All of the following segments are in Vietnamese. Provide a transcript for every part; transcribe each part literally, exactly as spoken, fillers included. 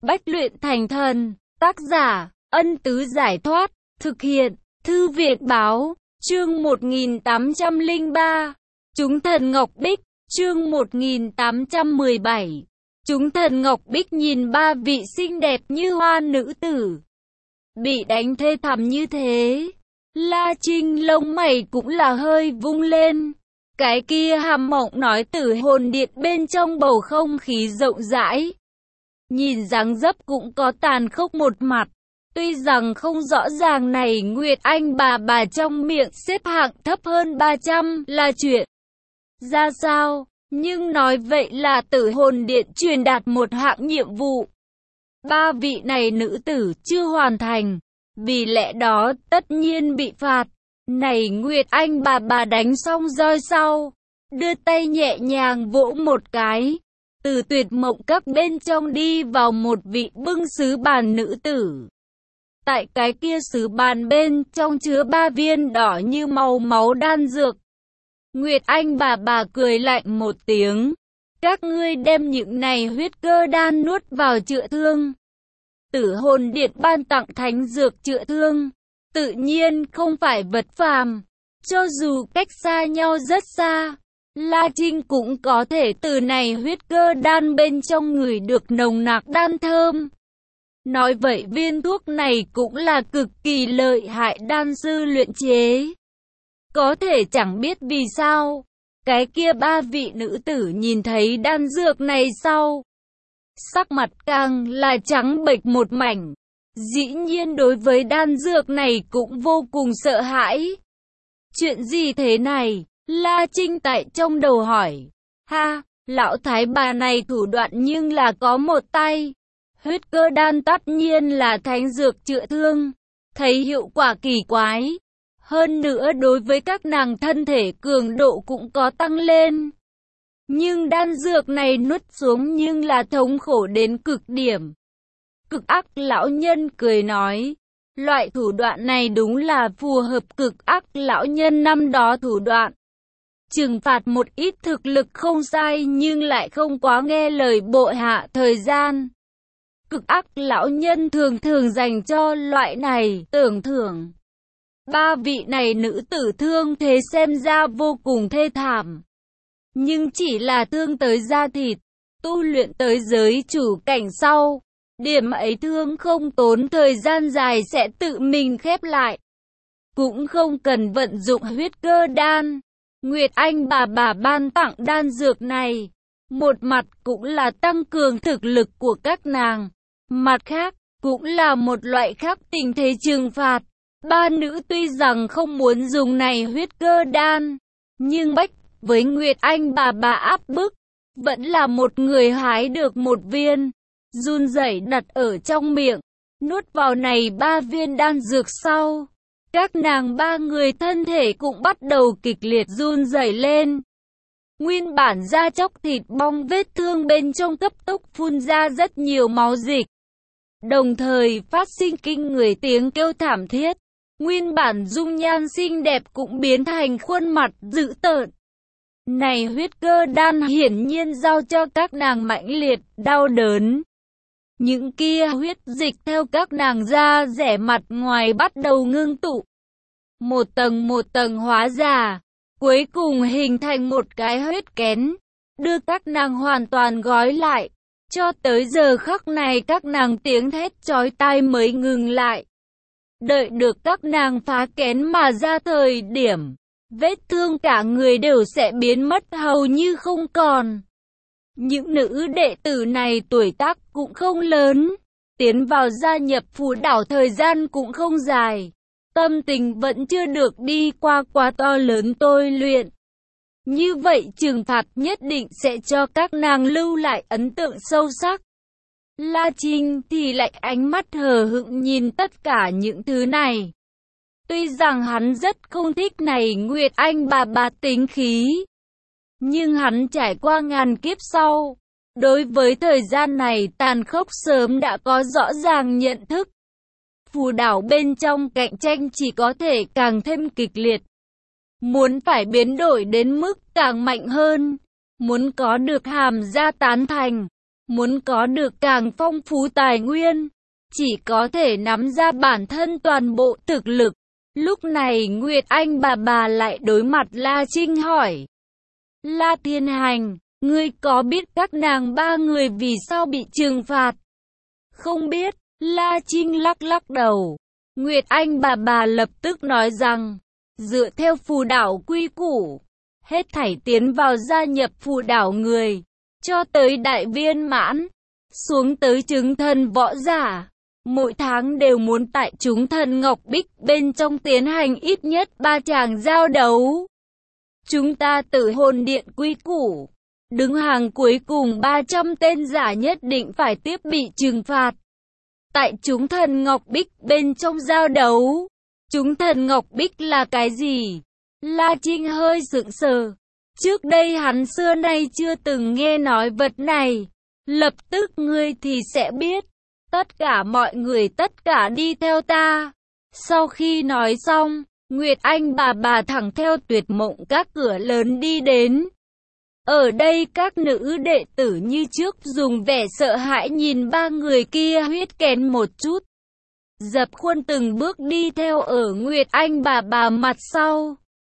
Bách luyện thành thần, tác giả, Ân Tứ Giải Thoát, thực hiện, Thư Viện Báo, chương một nghìn tám trăm lẻ ba, Chúng Thần Ngọc Bích, chương một nghìn tám trăm mười bảy, Chúng Thần Ngọc Bích nhìn ba vị xinh đẹp như hoa nữ tử, bị đánh thê thảm như thế, La Trinh lông mày cũng là hơi vung lên. Cái kia hàm mộng nói từ hồn điện bên trong bầu không khí rộng rãi. Nhìn dáng dấp cũng có tàn khốc một mặt. Tuy rằng không rõ ràng này Nguyệt Anh bà bà trong miệng xếp hạng thấp hơn ba trăm là chuyện ra sao, nhưng nói vậy là tử hồn điện truyền đạt một hạng nhiệm vụ. Ba vị này nữ tử chưa hoàn thành, vì lẽ đó tất nhiên bị phạt. Này Nguyệt Anh bà bà đánh xong roi sau, đưa tay nhẹ nhàng vỗ một cái, từ tuyệt mộng các bên trong đi vào một vị bưng sứ bàn nữ tử. Tại cái kia sứ bàn bên trong chứa ba viên đỏ như màu máu đan dược. Nguyệt Anh bà bà cười lạnh một tiếng, các ngươi đem những này huyết cơ đan nuốt vào chữa thương. Tử hồn điện ban tặng thánh dược chữa thương, tự nhiên không phải vật phàm, cho dù cách xa nhau rất xa, La Trinh cũng có thể từ này huyết cơ đan bên trong người được nồng nặc đan thơm. Nói vậy viên thuốc này cũng là cực kỳ lợi hại đan sư luyện chế. Có thể chẳng biết vì sao, cái kia ba vị nữ tử nhìn thấy đan dược này sau, sắc mặt càng là trắng bệch một mảnh. Dĩ nhiên đối với đan dược này cũng vô cùng sợ hãi. Chuyện gì thế này? La Trinh tại trong đầu hỏi. Ha, lão thái bà này thủ đoạn nhưng là có một tay. Huyết cơ đan tất nhiên là thánh dược chữa thương, thấy hiệu quả kỳ quái. Hơn nữa đối với các nàng thân thể cường độ cũng có tăng lên. Nhưng đan dược này nuốt xuống nhưng là thống khổ đến cực điểm. Cực ác lão nhân cười nói, loại thủ đoạn này đúng là phù hợp cực ác lão nhân năm đó thủ đoạn. Trừng phạt một ít thực lực không sai nhưng lại không quá nghe lời bộ hạ thời gian. Cực ác lão nhân thường thường dành cho loại này tưởng thưởng. Ba vị này nữ tử thương thế xem ra vô cùng thê thảm. Nhưng chỉ là thương tới da thịt, tu luyện tới giới chủ cảnh sau. Điểm ấy thương không tốn thời gian dài sẽ tự mình khép lại. Cũng không cần vận dụng huyết cơ đan. Nguyệt Anh bà bà ban tặng đan dược này. Một mặt cũng là tăng cường thực lực của các nàng. Mặt khác, cũng là một loại khác tình thế trừng phạt. Ba nữ tuy rằng không muốn dùng này huyết cơ đan. Nhưng bách với Nguyệt Anh bà bà áp bức. Vẫn là một người hái được một viên. Run rẩy đặt ở trong miệng, nuốt vào này ba viên đan dược sau. Các nàng ba người thân thể cũng bắt đầu kịch liệt run rẩy lên. Nguyên bản da chóc thịt bong vết thương bên trong cấp tốc phun ra rất nhiều máu dịch. Đồng thời phát sinh kinh người tiếng kêu thảm thiết. Nguyên bản dung nhan xinh đẹp cũng biến thành khuôn mặt dữ tợn. Này huyết cơ đan hiển nhiên giao cho các nàng mãnh liệt, đau đớn. Những kia huyết dịch theo các nàng da rẻ mặt ngoài bắt đầu ngưng tụ. Một tầng một tầng hóa ra, cuối cùng hình thành một cái huyết kén, đưa các nàng hoàn toàn gói lại. Cho tới giờ khắc này các nàng tiếng thét chói tai mới ngừng lại. Đợi được các nàng phá kén mà ra thời điểm, vết thương cả người đều sẽ biến mất hầu như không còn. Những nữ đệ tử này tuổi tác cũng không lớn, tiến vào gia nhập Phù Đảo thời gian cũng không dài, tâm tình vẫn chưa được đi qua quá to lớn tôi luyện. Như vậy trừng phạt nhất định sẽ cho các nàng lưu lại ấn tượng sâu sắc. La Trinh thì lại ánh mắt hờ hững nhìn tất cả những thứ này. Tuy rằng hắn rất không thích này Nguyệt Anh bà bà tính khí. Nhưng hắn trải qua ngàn kiếp sau, đối với thời gian này tàn khốc sớm đã có rõ ràng nhận thức. Phù Đảo bên trong cạnh tranh chỉ có thể càng thêm kịch liệt. Muốn phải biến đổi đến mức càng mạnh hơn, muốn có được hàm gia tán thành, Muốn có được càng phong phú tài nguyên, chỉ có thể nắm ra bản thân toàn bộ thực lực. Lúc này Nguyệt Anh bà bà lại đối mặt La Trinh hỏi. La Thiên Hành, ngươi có biết các nàng ba người vì sao bị trừng phạt? Không biết, La Trinh lắc lắc đầu. Nguyệt Anh bà bà lập tức nói rằng, dựa theo phù đảo quy củ, hết thảy tiến vào gia nhập phù đảo người, cho tới đại viên mãn, xuống tới chứng thần võ giả, mỗi tháng đều muốn tại chúng thần Ngọc Bích bên trong tiến hành ít nhất ba tràng giao đấu. Chúng ta Tử Hồn Điện quy củ, đứng hàng cuối cùng ba trăm tên giả nhất định phải tiếp bị trừng phạt. Tại chúng thần Ngọc Bích bên trong giao đấu, chúng thần Ngọc Bích là cái gì? La Trinh hơi sững sờ. Trước đây hắn xưa nay chưa từng nghe nói vật này. Lập tức ngươi thì sẽ biết. Tất cả mọi người tất cả đi theo ta. Sau khi nói xong, Nguyệt Anh bà bà thẳng theo Tuyệt Mộng các cửa lớn đi đến. Ở đây các nữ đệ tử như trước dùng vẻ sợ hãi nhìn ba người kia huyết kén một chút. Dập khuôn từng bước đi theo ở Nguyệt Anh bà bà mặt sau.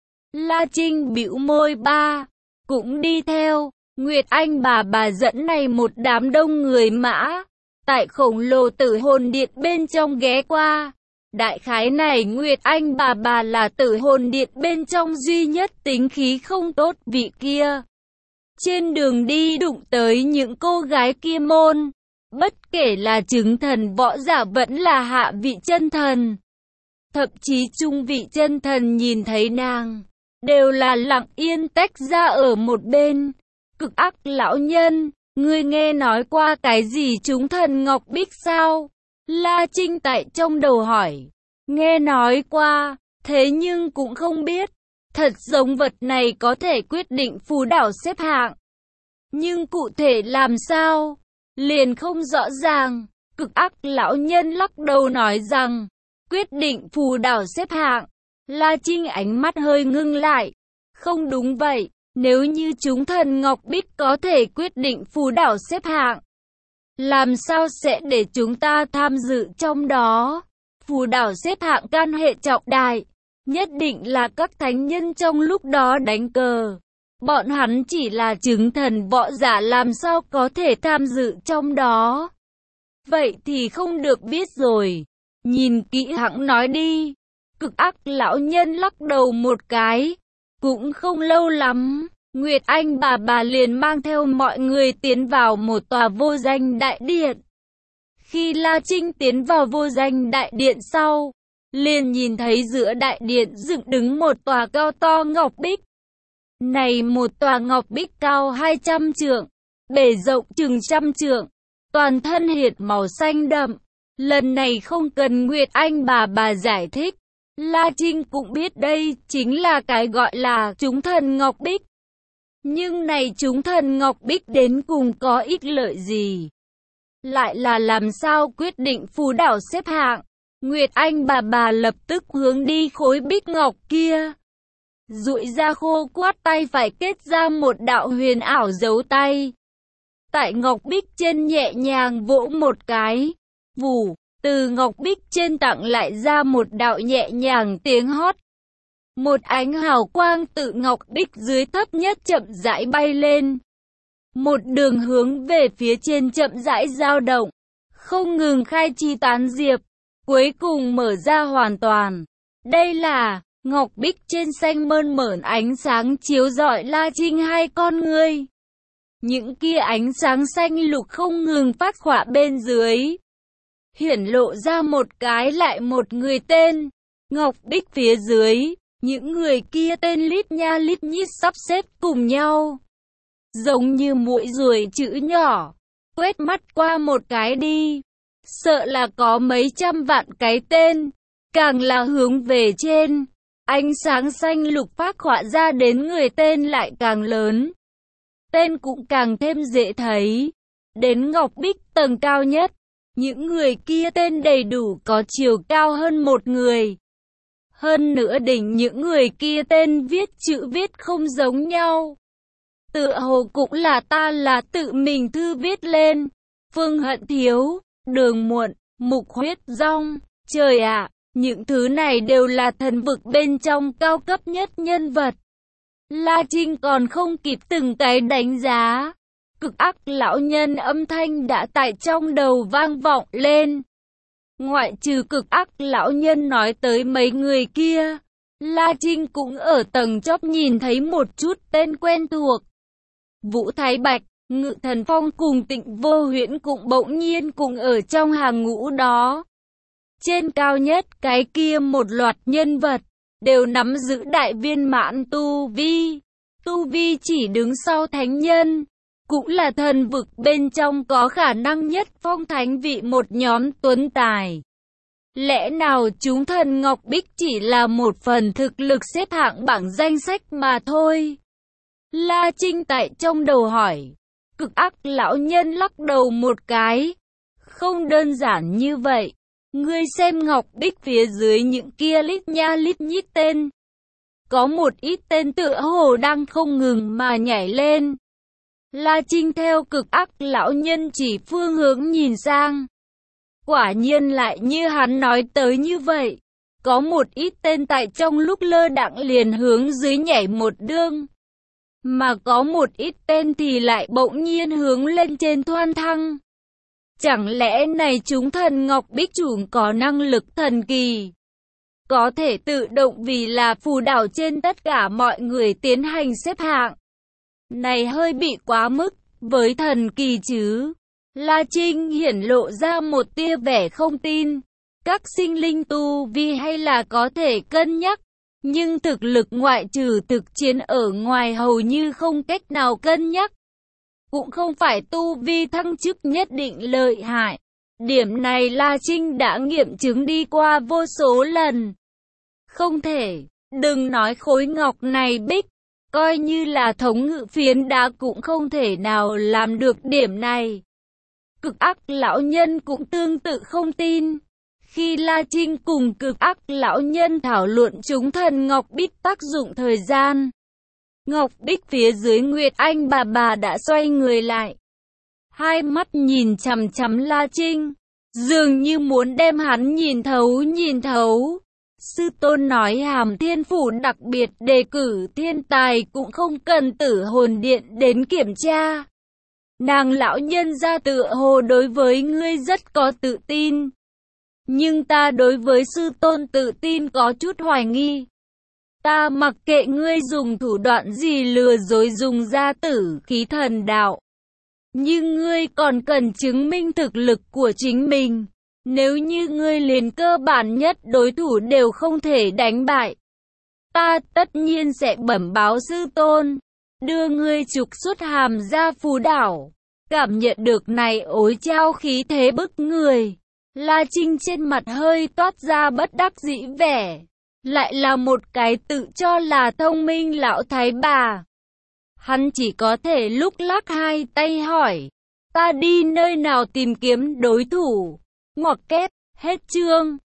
La Trinh bĩu môi ba, cũng đi theo. Nguyệt Anh bà bà dẫn này một đám đông người mã, tại khổng lồ Tử Hồn Điện bên trong ghé qua. Đại khái này Nguyệt Anh bà bà là Tử Hồn Điện bên trong duy nhất tính khí không tốt vị kia. Trên đường đi đụng tới những cô gái kia môn, bất kể là chứng thần võ giả vẫn là hạ vị chân thần. Thậm chí trung vị chân thần nhìn thấy nàng, đều là lặng yên tách ra ở một bên. Cực ác lão nhân, ngươi nghe nói qua cái gì chúng thần Ngọc Bích sao? La Trinh tại trong đầu hỏi. Nghe nói qua, thế nhưng cũng không biết. Thật giống vật này có thể quyết định phù đảo xếp hạng. Nhưng cụ thể làm sao? Liền không rõ ràng. Cực ác lão nhân lắc đầu nói rằng, quyết định phù đảo xếp hạng. La Trinh ánh mắt hơi ngưng lại. Không đúng vậy, nếu như chúng thần Ngọc Bích có thể quyết định phù đảo xếp hạng, làm sao sẽ để chúng ta tham dự trong đó? Phù đảo xếp hạng can hệ trọng đại, nhất định là các thánh nhân trong lúc đó đánh cờ. Bọn hắn chỉ là chứng thần võ giả làm sao có thể tham dự trong đó? Vậy thì không được biết rồi. Nhìn kỹ hãng nói đi. Cực ác lão nhân lắc đầu một cái. Cũng không lâu lắm, Nguyệt Anh bà bà liền mang theo mọi người tiến vào một tòa vô danh đại điện. Khi La Trinh tiến vào vô danh đại điện sau, liền nhìn thấy giữa đại điện dựng đứng một tòa cao to ngọc bích. Này một tòa ngọc bích cao hai trăm trượng, bề rộng chừng trăm trượng, toàn thân hiện màu xanh đậm. Lần này không cần Nguyệt Anh bà bà giải thích, La Trinh cũng biết đây chính là cái gọi là chúng thần Ngọc Bích. Nhưng này chúng thần Ngọc Bích đến cùng có ích lợi gì? Lại là làm sao quyết định phù đảo xếp hạng? Nguyệt Anh bà bà lập tức hướng đi khối bích ngọc kia. Duỗi ra khô quát tay phải kết ra một đạo huyền ảo dấu tay. Tại ngọc bích trên nhẹ nhàng vỗ một cái. Vù, từ ngọc bích trên tặng lại ra một đạo nhẹ nhàng tiếng hót. Một ánh hào quang tự ngọc bích dưới thấp nhất chậm rãi bay lên. Một đường hướng về phía trên chậm rãi dao động, không ngừng khai chi tán diệp, cuối cùng mở ra hoàn toàn. Đây là ngọc bích trên xanh mơn mởn ánh sáng chiếu rọi La Trinh hai con ngươi. Những kia ánh sáng xanh lục không ngừng phát họa bên dưới, hiển lộ ra một cái lại một người tên. Ngọc bích phía dưới, những người kia tên lít nha lít nhít sắp xếp cùng nhau, giống như muỗi ruồi chữ nhỏ. Quét mắt qua một cái đi, sợ là có mấy trăm vạn cái tên. Càng là hướng về trên, ánh sáng xanh lục phát họa ra đến người tên lại càng lớn, tên cũng càng thêm dễ thấy. Đến ngọc bích tầng cao nhất, những người kia tên đầy đủ có chiều cao hơn một người. Hơn nữa đỉnh những người kia tên viết chữ viết không giống nhau. tựa hồ cũng là ta là tự mình thư viết lên. Phương Hận Thiếu, Đường Muộn, Mục Huyết Dong, trời ạ, những thứ này đều là thần vực bên trong cao cấp nhất nhân vật. La Trinh còn không kịp từng cái đánh giá. Cực ác lão nhân âm thanh đã tại trong đầu vang vọng lên. Ngoại trừ cực ác lão nhân nói tới mấy người kia, La Trinh cũng ở tầng chóp nhìn thấy một chút tên quen thuộc. Vũ Thái Bạch, Ngự Thần Phong cùng Tịnh Vô Huyễn cũng bỗng nhiên cùng ở trong hàng ngũ đó. Trên cao nhất cái kia một loạt nhân vật, đều nắm giữ đại viên mãn tu vi. Tu vi chỉ đứng sau thánh nhân, cũng là thần vực bên trong có khả năng nhất phong thánh vị một nhóm tuấn tài. Lẽ nào chúng thần Ngọc Bích chỉ là một phần thực lực xếp hạng bảng danh sách mà thôi? La Trinh tại trong đầu hỏi. Cực ác lão nhân lắc đầu một cái. Không đơn giản như vậy. Ngươi xem Ngọc Bích phía dưới những kia lít nha lít nhít tên. Có một ít tên tựa hồ đang không ngừng mà nhảy lên. La Trinh theo cực ác lão nhân chỉ phương hướng nhìn sang. Quả nhiên lại như hắn nói tới như vậy. Có một ít tên tại trong lúc lơ đãng liền hướng dưới nhảy một đương. Mà có một ít tên thì lại bỗng nhiên hướng lên trên thoan thăng. Chẳng lẽ này chúng thần Ngọc Bích chủng có năng lực thần kỳ, có thể tự động vì là phù đảo trên tất cả mọi người tiến hành xếp hạng. Này hơi bị quá mức, với thần kỳ chứ. La Trinh hiển lộ ra một tia vẻ không tin. Các sinh linh tu vi hay là có thể cân nhắc, nhưng thực lực ngoại trừ thực chiến ở ngoài hầu như không cách nào cân nhắc. Cũng không phải tu vi thăng chức nhất định lợi hại. Điểm này La Trinh đã nghiệm chứng đi qua vô số lần. Không thể, đừng nói khối ngọc này bích, coi như là thống ngự phiến đá cũng không thể nào làm được điểm này. Cực ác lão nhân cũng tương tự không tin. Khi La Trinh cùng cực ác lão nhân thảo luận chúng thần Ngọc Bích tác dụng thời gian, Ngọc Bích phía dưới Nguyệt Anh bà bà đã xoay người lại. Hai mắt nhìn chằm chằm La Trinh, dường như muốn đem hắn nhìn thấu nhìn thấu. Sư tôn nói Hàm Thiên Phủ đặc biệt đề cử thiên tài cũng không cần Tử Hồn Điện đến kiểm tra. Nàng lão nhân gia tựa hồ đối với ngươi rất có tự tin. Nhưng ta đối với sư tôn tự tin có chút hoài nghi. Ta mặc kệ ngươi dùng thủ đoạn gì lừa dối dùng ra tử khí thần đạo. Nhưng ngươi còn cần chứng minh thực lực của chính mình. Nếu như ngươi liền cơ bản nhất đối thủ đều không thể đánh bại, ta tất nhiên sẽ bẩm báo sư tôn, đưa ngươi trục xuất Hàm ra phù đảo. Cảm nhận được này ối trao khí thế bức người, La Trinh trên mặt hơi toát ra bất đắc dĩ vẻ. Lại là một cái tự cho là thông minh lão thái bà. Hắn chỉ có thể lúc lắc hai tay hỏi, ta đi nơi nào tìm kiếm đối thủ? Ngoặc kép, hết chương.